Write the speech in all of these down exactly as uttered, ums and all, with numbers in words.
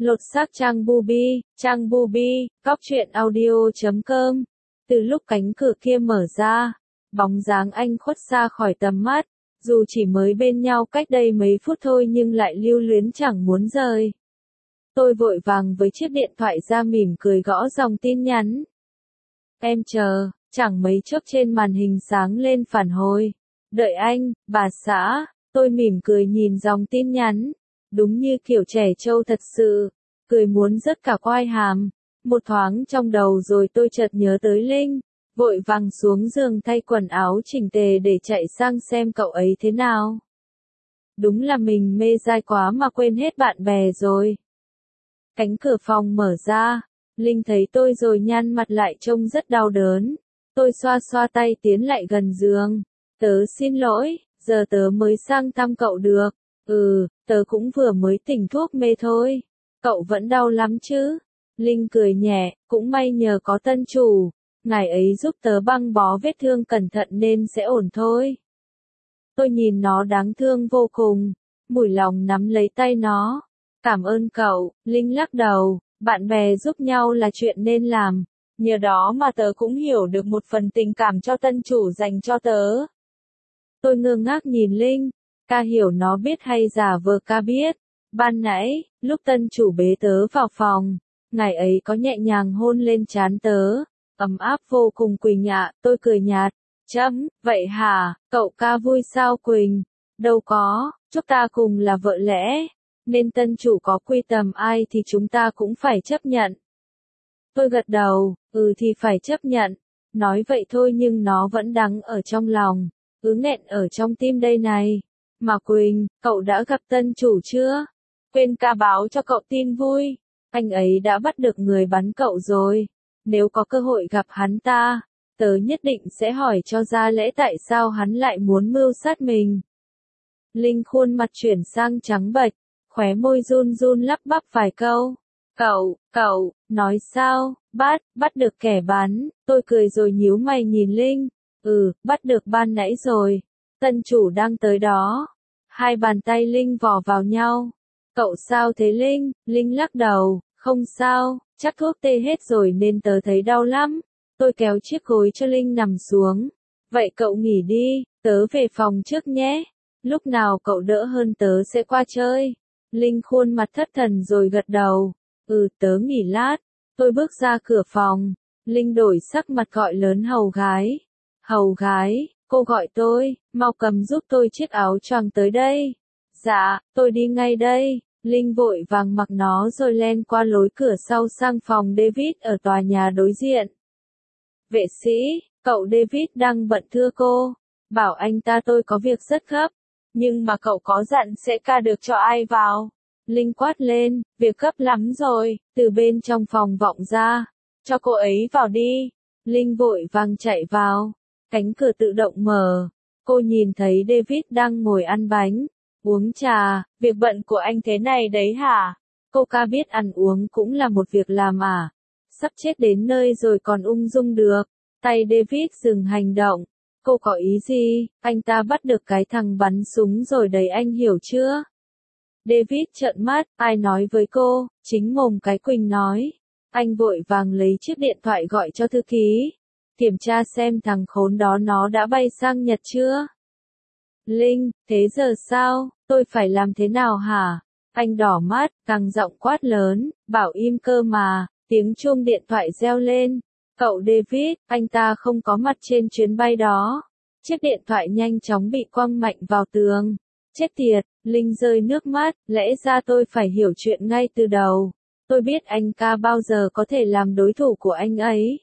Lột xác trang Bubi, trang Bubi, cóc truyện audio chấm com. Từ lúc cánh cửa kia mở ra, bóng dáng anh khuất xa khỏi tầm mắt, dù chỉ mới bên nhau cách đây mấy phút thôi nhưng lại lưu luyến chẳng muốn rời. Tôi vội vàng với chiếc điện thoại ra mỉm cười gõ dòng tin nhắn. Em chờ, chẳng mấy chốc trên màn hình sáng lên phản hồi. Đợi anh, bà xã, tôi mỉm cười nhìn dòng tin nhắn. Đúng như kiểu trẻ trâu thật sự, cười muốn rớt cả quai hàm. Một thoáng trong đầu rồi tôi chợt nhớ tới Linh, vội vàng xuống giường thay quần áo chỉnh tề để chạy sang xem cậu ấy thế nào. Đúng là mình mê dai quá mà quên hết bạn bè rồi. Cánh cửa phòng mở ra, Linh thấy tôi rồi nhăn mặt lại trông rất đau đớn. Tôi xoa xoa tay tiến lại gần giường. Tớ xin lỗi, giờ tớ mới sang thăm cậu được. Ừ, tớ cũng vừa mới tỉnh thuốc mê thôi. Cậu vẫn đau lắm chứ? Linh cười nhẹ, cũng may nhờ có tân chủ. Ngài ấy giúp tớ băng bó vết thương cẩn thận nên sẽ ổn thôi. Tôi nhìn nó đáng thương vô cùng, mủi lòng nắm lấy tay nó. Cảm ơn cậu, Linh lắc đầu, bạn bè giúp nhau là chuyện nên làm. Nhờ đó mà tớ cũng hiểu được một phần tình cảm cho tân chủ dành cho tớ. Tôi ngơ ngác nhìn Linh, ca hiểu nó biết hay giả vờ ca biết. Ban nãy, lúc tân chủ bế tớ vào phòng, ngài ấy có nhẹ nhàng hôn lên trán tớ, ấm áp vô cùng Quỳnh ạ. Tôi cười nhạt, chấm, vậy hả, cậu ca vui sao Quỳnh? Đâu có, chúc ta cùng là vợ lẽ, nên tân chủ có quy tầm ai thì chúng ta cũng phải chấp nhận. Tôi gật đầu, ừ thì phải chấp nhận. Nói vậy thôi nhưng nó vẫn đắng ở trong lòng, cứ nghẹn ở trong tim đây này. Mà Quỳnh, cậu đã gặp tân chủ chưa? Quên ca báo cho cậu tin vui, anh ấy đã bắt được người bắn cậu rồi. Nếu có cơ hội gặp hắn ta, tớ nhất định sẽ hỏi cho ra lẽ tại sao hắn lại muốn mưu sát mình. Linh khuôn mặt chuyển sang trắng bệch, khóe môi run run lắp bắp vài câu. Cậu, cậu, nói sao, bắt, bắt được kẻ bắn. Tôi cười rồi nhíu mày nhìn Linh. Ừ, bắt được ban nãy rồi. Tân chủ đang tới đó. Hai bàn tay Linh vò vào nhau. Cậu sao thế Linh? Linh lắc đầu, không sao, chắc thuốc tê hết rồi nên tớ thấy đau lắm. Tôi kéo chiếc gối cho Linh nằm xuống. Vậy cậu nghỉ đi, tớ về phòng trước nhé. Lúc nào cậu đỡ hơn tớ sẽ qua chơi. Linh khuôn mặt thất thần rồi gật đầu. Ừ, tớ nghỉ lát. Tôi bước ra cửa phòng. Linh đổi sắc mặt gọi lớn hầu gái. Hầu gái, cô gọi tôi, mau cầm giúp tôi chiếc áo choàng tới đây. Dạ, tôi đi ngay đây. Linh vội vàng mặc nó rồi len qua lối cửa sau sang phòng David ở tòa nhà đối diện. Vệ sĩ, cậu David đang bận thưa cô. Bảo anh ta tôi có việc rất gấp. Nhưng mà cậu có dặn sẽ ca được cho ai vào. Linh quát lên, việc gấp lắm rồi. Từ bên trong phòng vọng ra. Cho cô ấy vào đi. Linh vội vàng chạy vào. Cánh cửa tự động mở. Cô nhìn thấy David đang ngồi ăn bánh, uống trà. Việc bận của anh thế này đấy hả? Cô ca biết ăn uống cũng là một việc làm à? Sắp chết đến nơi rồi còn ung dung được. Tay David dừng hành động. Cô có ý gì? Anh ta bắt được cái thằng bắn súng rồi đấy anh hiểu chưa? David trợn mắt, ai nói với cô? Chính mồm cái Quỳnh nói. Anh vội vàng lấy chiếc điện thoại gọi cho thư ký. Kiểm tra xem thằng khốn đó nó đã bay sang Nhật chưa? Linh, thế giờ sao? Tôi phải làm thế nào hả? Anh đỏ mắt, càng giọng quát lớn, bảo im cơ mà. Tiếng chuông điện thoại reo lên. Cậu David, anh ta không có mặt trên chuyến bay đó. Chiếc điện thoại nhanh chóng bị quăng mạnh vào tường. Chết tiệt, Linh rơi nước mắt, lẽ ra tôi phải hiểu chuyện ngay từ đầu. Tôi biết anh ca bao giờ có thể làm đối thủ của anh ấy.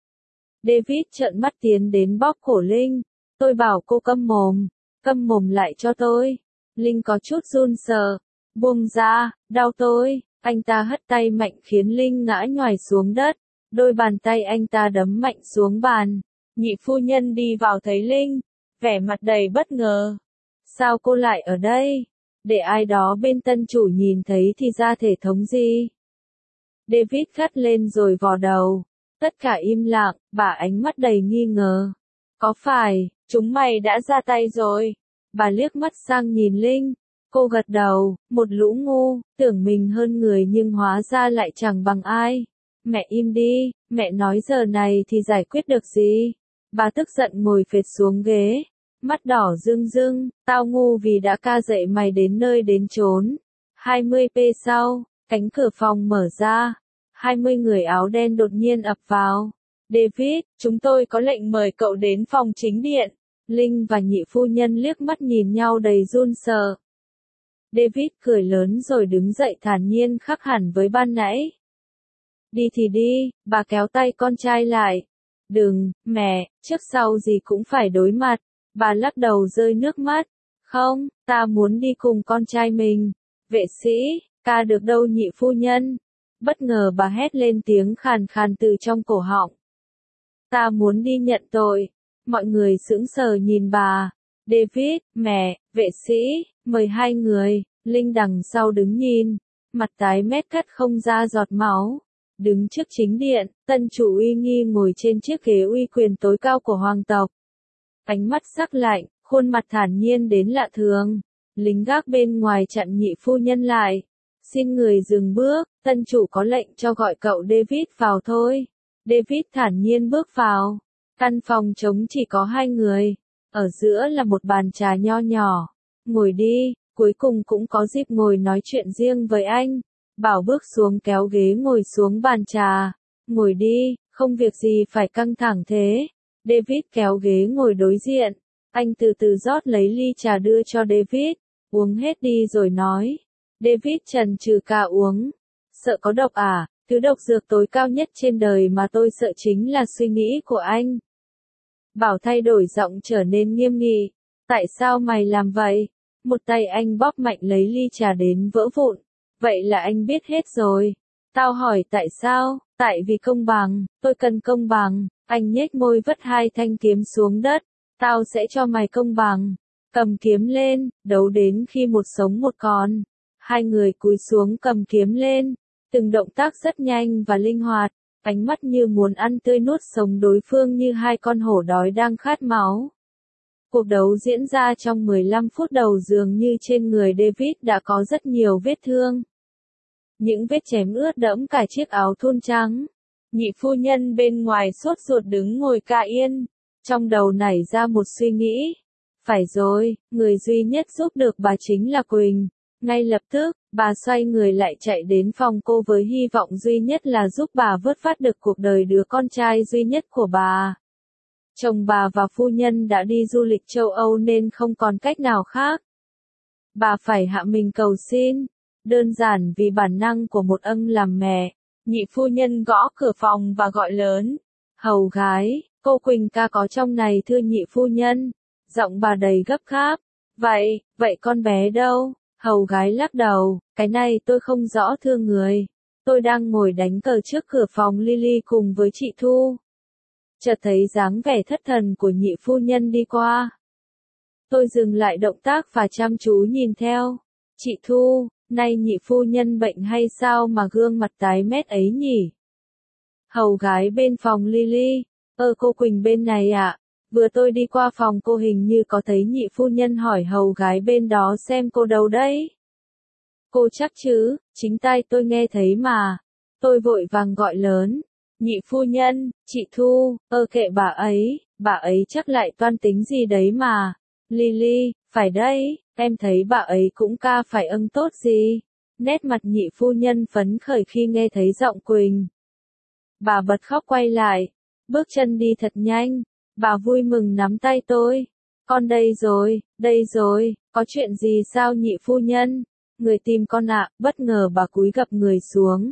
David trợn mắt tiến đến bóp cổ Linh. Tôi bảo cô câm mồm, câm mồm lại cho tôi. Linh có chút run sợ. Buông ra, đau tôi. Anh ta hất tay mạnh khiến Linh ngã nhoài xuống đất. Đôi bàn tay anh ta đấm mạnh xuống bàn. Nhị phu nhân đi vào thấy Linh, vẻ mặt đầy bất ngờ. Sao cô lại ở đây? Để ai đó bên tân chủ nhìn thấy thì ra thể thống gì? David gắt lên rồi vò đầu. Tất cả im lặng, bà ánh mắt đầy nghi ngờ. Có phải, chúng mày đã ra tay rồi? Bà liếc mắt sang nhìn Linh. Cô gật đầu, một lũ ngu, tưởng mình hơn người nhưng hóa ra lại chẳng bằng ai. Mẹ im đi, mẹ nói giờ này thì giải quyết được gì? Bà tức giận ngồi phệt xuống ghế, mắt đỏ rưng rưng, tao ngu vì đã ca dậy mày đến nơi đến chốn. hai mươi phút sau, cánh cửa phòng mở ra, hai mươi người áo đen đột nhiên ập vào. David, chúng tôi có lệnh mời cậu đến phòng chính điện. Linh và nhị phu nhân liếc mắt nhìn nhau đầy run sợ. David cười lớn rồi đứng dậy thản nhiên khác hẳn với ban nãy. Đi thì đi, bà kéo tay con trai lại. Đừng, mẹ, trước sau gì cũng phải đối mặt. Bà lắc đầu rơi nước mắt. Không, ta muốn đi cùng con trai mình. Vệ sĩ, ca được đâu nhị phu nhân. Bất ngờ bà hét lên tiếng khàn khàn từ trong cổ họng. Ta muốn đi nhận tội. Mọi người sững sờ nhìn bà. David, mẹ, vệ sĩ, mời hai người. Linh đằng sau đứng nhìn, mặt tái mét cắt không ra giọt máu. Đứng trước chính điện, tân chủ uy nghi ngồi trên chiếc ghế uy quyền tối cao của hoàng tộc. Ánh mắt sắc lạnh, khuôn mặt thản nhiên đến lạ thường. Lính gác bên ngoài chặn nhị phu nhân lại. Xin người dừng bước, tân chủ có lệnh cho gọi cậu David vào thôi. David thản nhiên bước vào. Căn phòng trống chỉ có hai người. Ở giữa là một bàn trà nho nhỏ. Ngồi đi, cuối cùng cũng có dịp ngồi nói chuyện riêng với anh. Bảo bước xuống kéo ghế ngồi xuống bàn trà. Ngồi đi, không việc gì phải căng thẳng thế. David kéo ghế ngồi đối diện. Anh từ từ rót lấy ly trà đưa cho David. Uống hết đi rồi nói. David chần chừ cả uống. Sợ có độc à? Thứ độc dược tối cao nhất trên đời mà tôi sợ chính là suy nghĩ của anh. Bảo thay đổi giọng trở nên nghiêm nghị. Tại sao mày làm vậy? Một tay anh bóp mạnh lấy ly trà đến vỡ vụn. Vậy là anh biết hết rồi. Tao hỏi tại sao? Tại vì công bằng, tôi cần công bằng. Anh nhếch môi vứt hai thanh kiếm xuống đất. Tao sẽ cho mày công bằng. Cầm kiếm lên, đấu đến khi một sống một còn. Hai người cúi xuống cầm kiếm lên. Từng động tác rất nhanh và linh hoạt. Ánh mắt như muốn ăn tươi nuốt sống đối phương như hai con hổ đói đang khát máu. Cuộc đấu diễn ra trong mười lăm phút đầu dường như trên người David đã có rất nhiều vết thương. Những vết chém ướt đẫm cả chiếc áo thun trắng. Nhị phu nhân bên ngoài sốt ruột đứng ngồi cả yên. Trong đầu nảy ra một suy nghĩ. Phải rồi, người duy nhất giúp được bà chính là Quỳnh. Ngay lập tức, bà xoay người lại chạy đến phòng cô với hy vọng duy nhất là giúp bà vớt vát được cuộc đời đứa con trai duy nhất của bà. Chồng bà và phu nhân đã đi du lịch châu Âu nên không còn cách nào khác. Bà phải hạ mình cầu xin. Đơn giản vì bản năng của một ân làm mẹ. Nhị phu nhân gõ cửa phòng và gọi lớn. Hầu gái, cô Quỳnh ca có trong này thưa nhị phu nhân. Giọng bà đầy gấp gáp. Vậy, vậy con bé đâu? Hầu gái lắc đầu, cái này tôi không rõ thưa người. Tôi đang ngồi đánh cờ trước cửa phòng Lily cùng với chị Thu. Chợt thấy dáng vẻ thất thần của nhị phu nhân đi qua. Tôi dừng lại động tác và chăm chú nhìn theo. Chị Thu, nay nhị phu nhân bệnh hay sao mà gương mặt tái mét ấy nhỉ? Hầu gái bên phòng Lily, ơ cô Quỳnh bên này ạ. Vừa tôi đi qua phòng cô hình như có thấy nhị phu nhân hỏi hầu gái bên đó xem cô đâu đấy. Cô chắc chứ, chính tai tôi nghe thấy mà. Tôi vội vàng gọi lớn. Nhị phu nhân, chị Thu, ơ kệ bà ấy, bà ấy chắc lại toan tính gì đấy mà. Lily, phải đấy, em thấy bà ấy cũng ca phải ưng tốt gì. Nét mặt nhị phu nhân phấn khởi khi nghe thấy giọng Quỳnh. Bà bật khóc quay lại, bước chân đi thật nhanh. Bà vui mừng nắm tay tôi. Con đây rồi, đây rồi, có chuyện gì sao nhị phu nhân? Người tìm con ạ, bất ngờ bà cúi gập người xuống.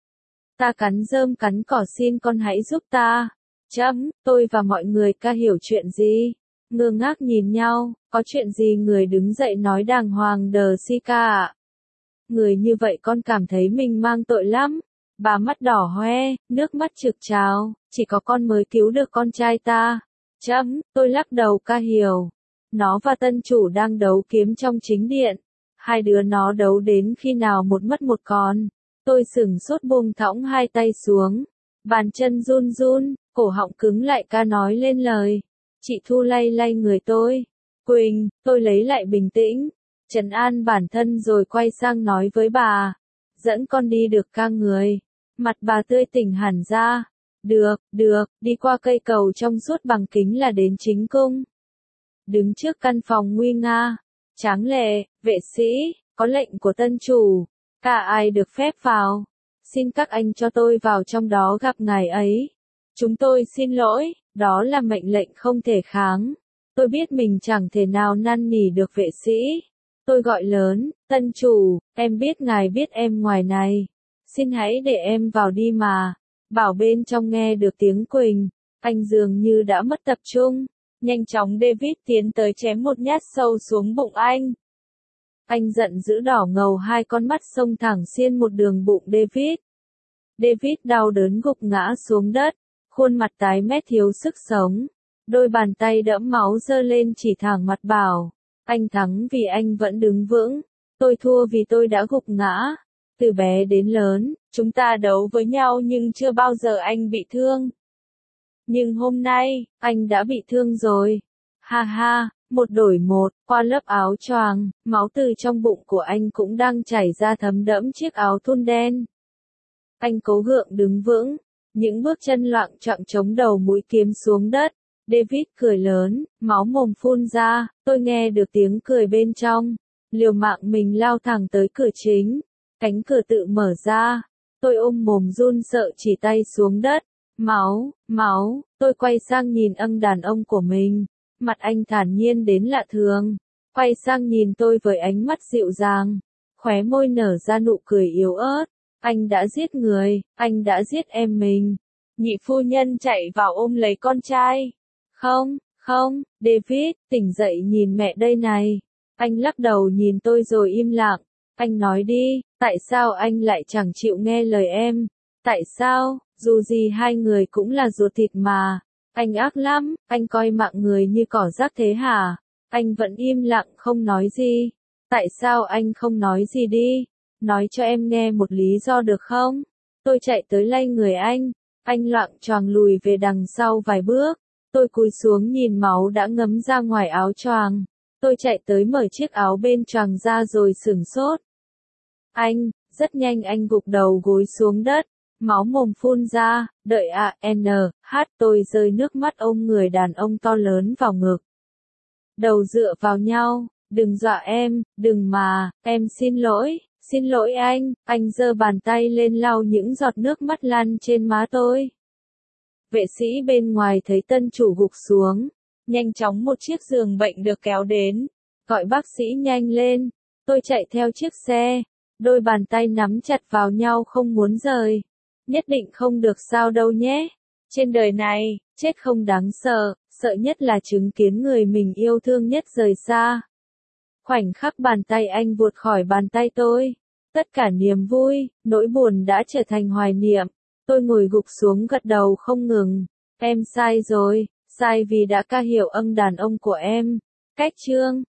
Ta cắn rơm cắn cỏ xin con hãy giúp ta. Chấm, tôi và mọi người ca hiểu chuyện gì? Ngơ ngác nhìn nhau, có chuyện gì người đứng dậy nói đàng hoàng đờ si ca ạ? Người như vậy con cảm thấy mình mang tội lắm. Bà mắt đỏ hoe, nước mắt trực trào, chỉ có con mới cứu được con trai ta. Chấm, tôi lắc đầu ca hiểu. Nó và tân chủ đang đấu kiếm trong chính điện. Hai đứa nó đấu đến khi nào một mất một còn. Tôi sửng sốt buông thõng hai tay xuống. Bàn chân run run, cổ họng cứng lại ca nói lên lời. Chị Thu lay lay người tôi. Quỳnh, tôi lấy lại bình tĩnh. trấn an bản thân rồi quay sang nói với bà, dẫn con đi được ca người. Mặt bà tươi tỉnh hẳn ra, được, được, đi qua cây cầu trong suốt bằng kính là đến chính cung. Đứng trước căn phòng nguy nga, tráng lệ, vệ sĩ, có lệnh của tân chủ, cả ai được phép vào. Xin các anh cho tôi vào trong đó gặp ngài ấy. Chúng tôi xin lỗi, đó là mệnh lệnh không thể kháng. Tôi biết mình chẳng thể nào năn nỉ được vệ sĩ. Tôi gọi lớn, tân chủ, em biết ngài biết em ngoài này. Xin hãy để em vào đi mà. Bảo bên trong nghe được tiếng Quỳnh, anh dường như đã mất tập trung. Nhanh chóng David tiến tới chém một nhát sâu xuống bụng anh. Anh giận dữ đỏ ngầu hai con mắt xông thẳng xiên một đường bụng David. David đau đớn gục ngã xuống đất, khuôn mặt tái mét thiếu sức sống. Đôi bàn tay đẫm máu giơ lên chỉ thẳng mặt bảo, anh thắng vì anh vẫn đứng vững, tôi thua vì tôi đã gục ngã. Từ bé đến lớn, chúng ta đấu với nhau nhưng chưa bao giờ anh bị thương. Nhưng hôm nay, anh đã bị thương rồi. Ha ha, một đổi một, qua lớp áo choàng, máu từ trong bụng của anh cũng đang chảy ra thấm đẫm chiếc áo thun đen. Anh cố gượng đứng vững, những bước chân loạng choạng chống đầu mũi kiếm xuống đất. David cười lớn, máu mồm phun ra, tôi nghe được tiếng cười bên trong. Liều mạng mình lao thẳng tới cửa chính. Cánh cửa tự mở ra. Tôi ôm mồm run sợ chỉ tay xuống đất. Máu, máu, tôi quay sang nhìn anh đàn ông của mình. Mặt anh thản nhiên đến lạ thường. Quay sang nhìn tôi với ánh mắt dịu dàng. Khóe môi nở ra nụ cười yếu ớt. Anh đã giết người, anh đã giết em mình. Nhị phu nhân chạy vào ôm lấy con trai. Không, không, David, tỉnh dậy nhìn mẹ đây này. Anh lắc đầu nhìn tôi rồi im lặng. Anh nói đi, tại sao anh lại chẳng chịu nghe lời em? Tại sao, dù gì hai người cũng là ruột thịt mà. Anh ác lắm, anh coi mạng người như cỏ rác thế hả? Anh vẫn im lặng không nói gì. Tại sao anh không nói gì đi? Nói cho em nghe một lý do được không? Tôi chạy tới lay người anh. Anh loạng choàng lùi về đằng sau vài bước. Tôi cúi xuống nhìn máu đã ngấm ra ngoài áo choàng. Tôi chạy tới mở chiếc áo bên choàng ra rồi sửng sốt. Anh, rất nhanh anh gục đầu gối xuống đất. Máu mồm phun ra, đợi a en hát tôi rơi nước mắt ôm người đàn ông to lớn vào ngực. Đầu dựa vào nhau, đừng dọa em, đừng mà, em xin lỗi, xin lỗi anh, anh giơ bàn tay lên lau những giọt nước mắt lăn trên má tôi. Vệ sĩ bên ngoài thấy tân chủ gục xuống, nhanh chóng một chiếc giường bệnh được kéo đến, gọi bác sĩ nhanh lên, tôi chạy theo chiếc xe, đôi bàn tay nắm chặt vào nhau không muốn rời. Nhất định không được sao đâu nhé. Trên đời này, chết không đáng sợ, sợ nhất là chứng kiến người mình yêu thương nhất rời xa. Khoảnh khắc bàn tay anh vụt khỏi bàn tay tôi. Tất cả niềm vui, nỗi buồn đã trở thành hoài niệm. Tôi ngồi gục xuống gật đầu không ngừng. Em sai rồi, sai vì đã ca hiểu ân đàn ông của em. Cách chương